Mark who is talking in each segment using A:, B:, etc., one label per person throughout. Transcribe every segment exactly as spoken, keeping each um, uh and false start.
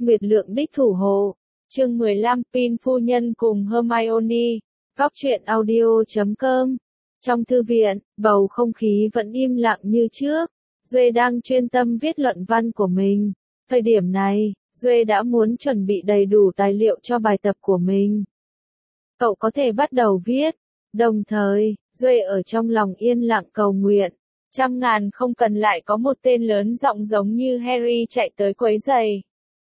A: Nguyệt Lượng đích thủ hộ. Chương mười lăm Pin phu nhân cùng Hermione. Góc truyện audio chấm com. Trong thư viện, bầu không khí vẫn im lặng như trước. Duệ đang chuyên tâm viết luận văn của mình. Thời điểm này, Duệ đã muốn chuẩn bị đầy đủ tài liệu cho bài tập của mình. Cậu có thể bắt đầu viết. Đồng thời, Duệ ở trong lòng yên lặng cầu nguyện. Trăm ngàn không cần lại có một tên lớn giọng giống như Harry chạy tới quấy rầy.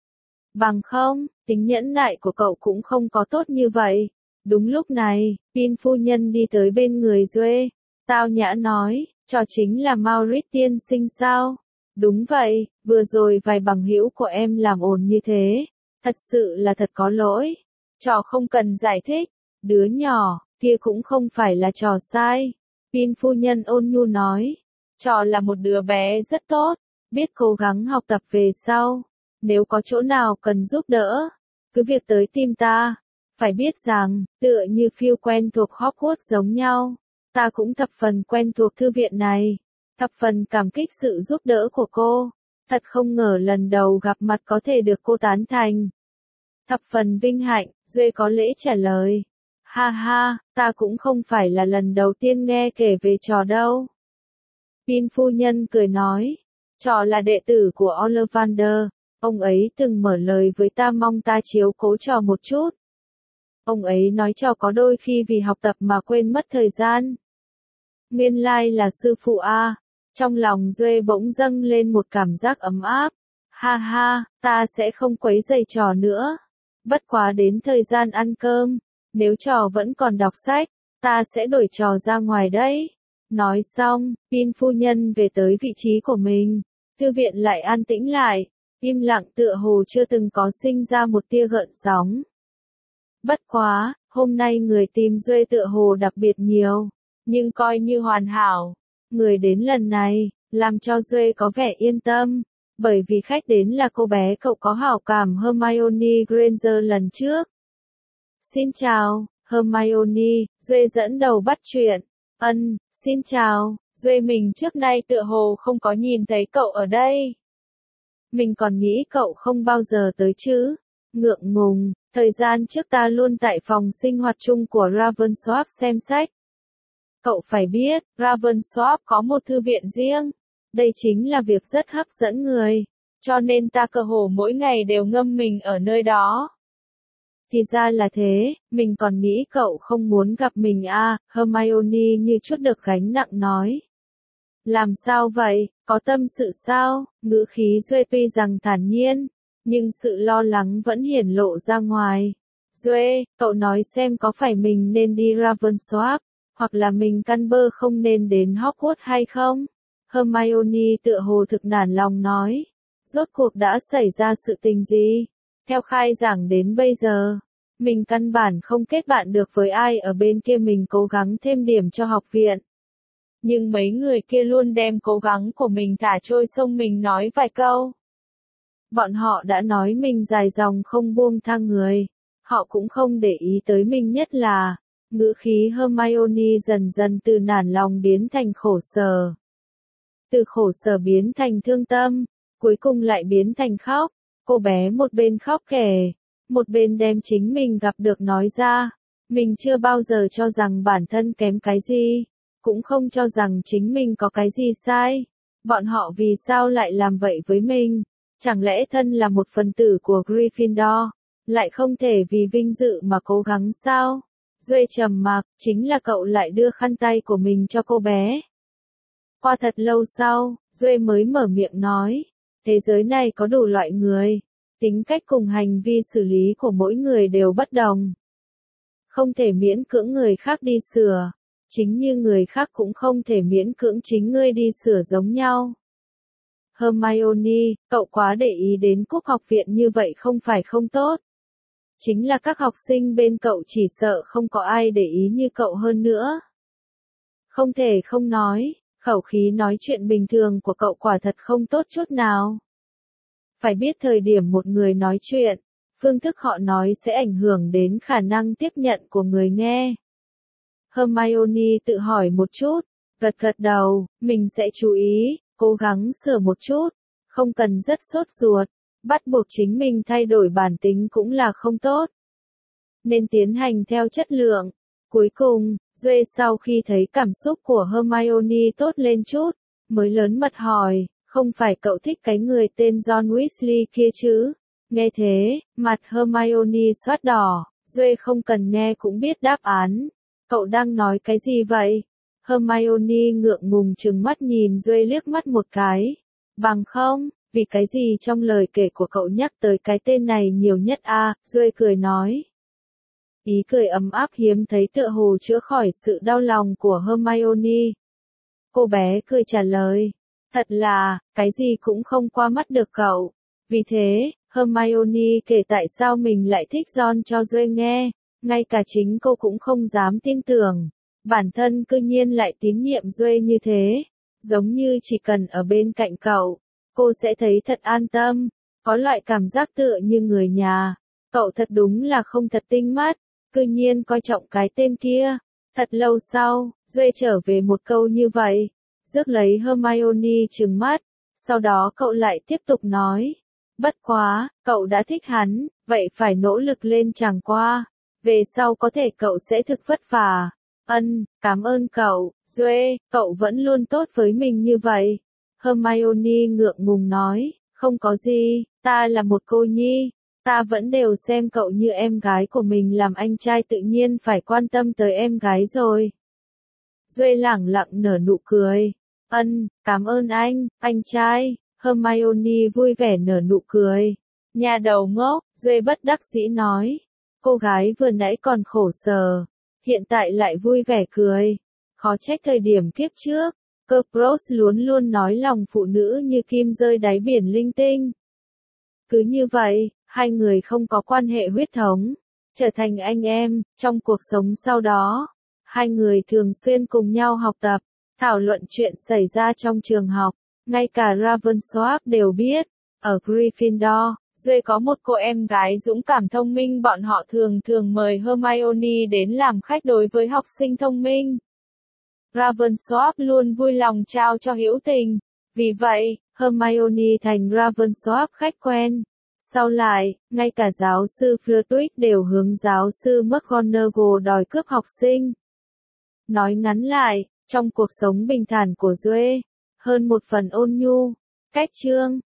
A: Bằng không, tính nhẫn nại của cậu cũng không có tốt như vậy. Đúng lúc này, Pin phu nhân đi tới bên người Duệ. Tao nhã nói, trò chính là Maurice tiên sinh sao? Đúng vậy, vừa rồi vài bằng hữu của em làm ồn như thế. Thật sự là thật có lỗi. Trò không cần giải thích. Đứa nhỏ, kia cũng không phải là trò sai. Pin phu nhân ôn nhu nói. Trò là một đứa bé rất tốt, biết cố gắng học tập về sau. Nếu có chỗ nào cần giúp đỡ, cứ việc tới tìm ta. Phải biết rằng, tựa như Phil quen thuộc Hogwarts giống nhau, ta cũng thập phần quen thuộc thư viện này. Thập phần cảm kích sự giúp đỡ của cô. Thật không ngờ lần đầu gặp mặt có thể được cô tán thành. Thập phần vinh hạnh, Duệ có lễ trả lời. Ha ha, ta cũng không phải là lần đầu tiên nghe kể về trò đâu. Pin phu nhân cười nói, trò là đệ tử của Ollivander, ông ấy từng mở lời với ta mong ta chiếu cố trò một chút. Ông ấy nói trò có đôi khi vì học tập mà quên mất thời gian. Nguyên lai là sư phụ a. Trong lòng Duệ bỗng dâng lên một cảm giác ấm áp. Ha ha, ta sẽ không quấy rầy trò nữa. Bất quá đến thời gian ăn cơm, nếu trò vẫn còn đọc sách, ta sẽ đuổi trò ra ngoài đấy. Nói xong, Pin phu nhân về tới vị trí của mình. Thư viện lại an tĩnh lại, im lặng tựa hồ chưa từng có sinh ra một tia gợn sóng. Bất quá, hôm nay người tìm Duệ tựa hồ đặc biệt nhiều, nhưng coi như hoàn hảo. Người đến lần này, làm cho Duệ có vẻ yên tâm, bởi vì khách đến là cô bé cậu có hảo cảm Hermione Granger lần trước. Xin chào, Hermione, Duệ dẫn đầu bắt chuyện. Ân, xin chào, Duệ mình trước nay tựa hồ không có nhìn thấy cậu ở đây. Mình còn nghĩ cậu không bao giờ tới chứ. Ngượng ngùng, thời gian trước ta luôn tại phòng sinh hoạt chung của Ravensworth xem sách. Cậu phải biết, Ravensworth có một thư viện riêng. Đây chính là việc rất hấp dẫn người, cho nên ta cơ hồ mỗi ngày đều ngâm mình ở nơi đó. Thì ra là thế, mình còn nghĩ cậu không muốn gặp mình à, Hermione như chút được gánh nặng nói. Làm sao vậy, có tâm sự sao? Ngữ khí Duệ tuy rằng thản nhiên, nhưng sự lo lắng vẫn hiển lộ ra ngoài. Duệ, cậu nói xem có phải mình nên đi Ravensworth, hoặc là mình căn bơ không nên đến Hogwarts hay không? Hermione tựa hồ thực nản lòng nói. Rốt cuộc đã xảy ra sự tình gì? Theo khai giảng đến bây giờ, mình căn bản không kết bạn được với ai ở bên kia, mình cố gắng thêm điểm cho học viện. Nhưng mấy người kia luôn đem cố gắng của mình thả trôi sông, mình nói vài câu. Bọn họ đã nói mình dài dòng không buông tha người. Họ cũng không để ý tới mình, nhất là, ngữ khí Hermione dần dần từ nản lòng biến thành khổ sở. Từ khổ sở biến thành thương tâm, cuối cùng lại biến thành khóc. Cô bé một bên khóc kể, một bên đem chính mình gặp được nói ra. Mình chưa bao giờ cho rằng bản thân kém cái gì, cũng không cho rằng chính mình có cái gì sai. Bọn họ vì sao lại làm vậy với mình? Chẳng lẽ thân là một phần tử của Gryffindor, lại không thể vì vinh dự mà cố gắng sao? Duệ trầm mặc, chính là cậu lại đưa khăn tay của mình cho cô bé. Qua thật lâu sau, Duệ mới mở miệng nói, thế giới này có đủ loại người, tính cách cùng hành vi xử lý của mỗi người đều bất đồng. Không thể miễn cưỡng người khác đi sửa, chính như người khác cũng không thể miễn cưỡng chính ngươi đi sửa giống nhau. Hermione, cậu quá để ý đến cúp học viện như vậy không phải không tốt. Chính là các học sinh bên cậu chỉ sợ không có ai để ý như cậu hơn nữa. Không thể không nói, khẩu khí nói chuyện bình thường của cậu quả thật không tốt chút nào. Phải biết thời điểm một người nói chuyện, phương thức họ nói sẽ ảnh hưởng đến khả năng tiếp nhận của người nghe. Hermione tự hỏi một chút, gật gật đầu, mình sẽ chú ý, cố gắng sửa một chút, không cần rất sốt ruột. bắt buộc chính mình thay đổi bản tính cũng là không tốt. Nên tiến hành theo chất lượng. Cuối cùng, Duệ sau khi thấy cảm xúc của Hermione tốt lên chút, mới lớn mật hỏi, không phải cậu thích cái người tên John Weasley kia chứ? Nghe thế, mặt Hermione xót đỏ, Duệ không cần nghe cũng biết đáp án. Cậu đang nói cái gì vậy? Hermione ngượng ngùng trừng mắt nhìn Duệ liếc mắt một cái. Bằng không, vì cái gì trong lời kể của cậu nhắc tới cái tên này nhiều nhất à? Duệ cười nói. Ý cười ấm áp hiếm thấy tựa hồ chữa khỏi sự đau lòng của Hermione. Cô bé cười trả lời, thật là, cái gì cũng không qua mắt được cậu. Vì thế, Hermione kể tại sao mình lại thích Ron cho Duệ nghe, ngay cả chính cô cũng không dám tin tưởng. Bản thân cư nhiên lại tín nhiệm Duệ như thế, giống như chỉ cần ở bên cạnh cậu, cô sẽ thấy thật an tâm, có loại cảm giác tựa như người nhà. Cậu thật đúng là không thật tinh mắt, cư nhiên coi trọng cái tên kia. Thật lâu sau, Duệ trở về một câu như vậy, rước lấy Hermione trừng mắt, sau đó cậu lại tiếp tục nói, bất quá, cậu đã thích hắn, vậy phải nỗ lực lên chẳng qua, về sau có thể cậu sẽ thực vất vả. Ân, cảm ơn cậu, Duệ, cậu vẫn luôn tốt với mình như vậy. Hermione ngượng ngùng nói, không có gì, ta là một cô nhi. Ta vẫn đều xem cậu như em gái của mình, làm anh trai tự nhiên phải quan tâm tới em gái rồi. Duệ lẳng lặng nở nụ cười. Ân, cảm ơn anh, anh trai. Hermione vui vẻ nở nụ cười. Nhà đầu ngốc, Duệ bất đắc dĩ nói. Cô gái vừa nãy còn khổ sở, hiện tại lại vui vẻ cười. Khó trách thời điểm kiếp trước, Kerberos luôn luôn nói lòng phụ nữ như kim rơi đáy biển linh tinh. Cứ như vậy, hai người không có quan hệ huyết thống, trở thành anh em. Trong cuộc sống sau đó, hai người thường xuyên cùng nhau học tập, thảo luận chuyện xảy ra trong trường học, ngay cả Ravensworth đều biết. Ở Gryffindor, Duệ có một cô em gái dũng cảm thông minh, bọn họ thường thường mời Hermione đến làm khách đối với học sinh thông minh. Ravensworth luôn vui lòng trao cho hữu tình, vì vậy, Hermione thành Ravensworth khách quen. Sau lại, ngay cả giáo sư Flitwick đều hướng giáo sư McGonagall đòi cướp học sinh. Nói ngắn lại, trong cuộc sống bình thản của Duệ, hơn một phần ôn nhu, cách chương.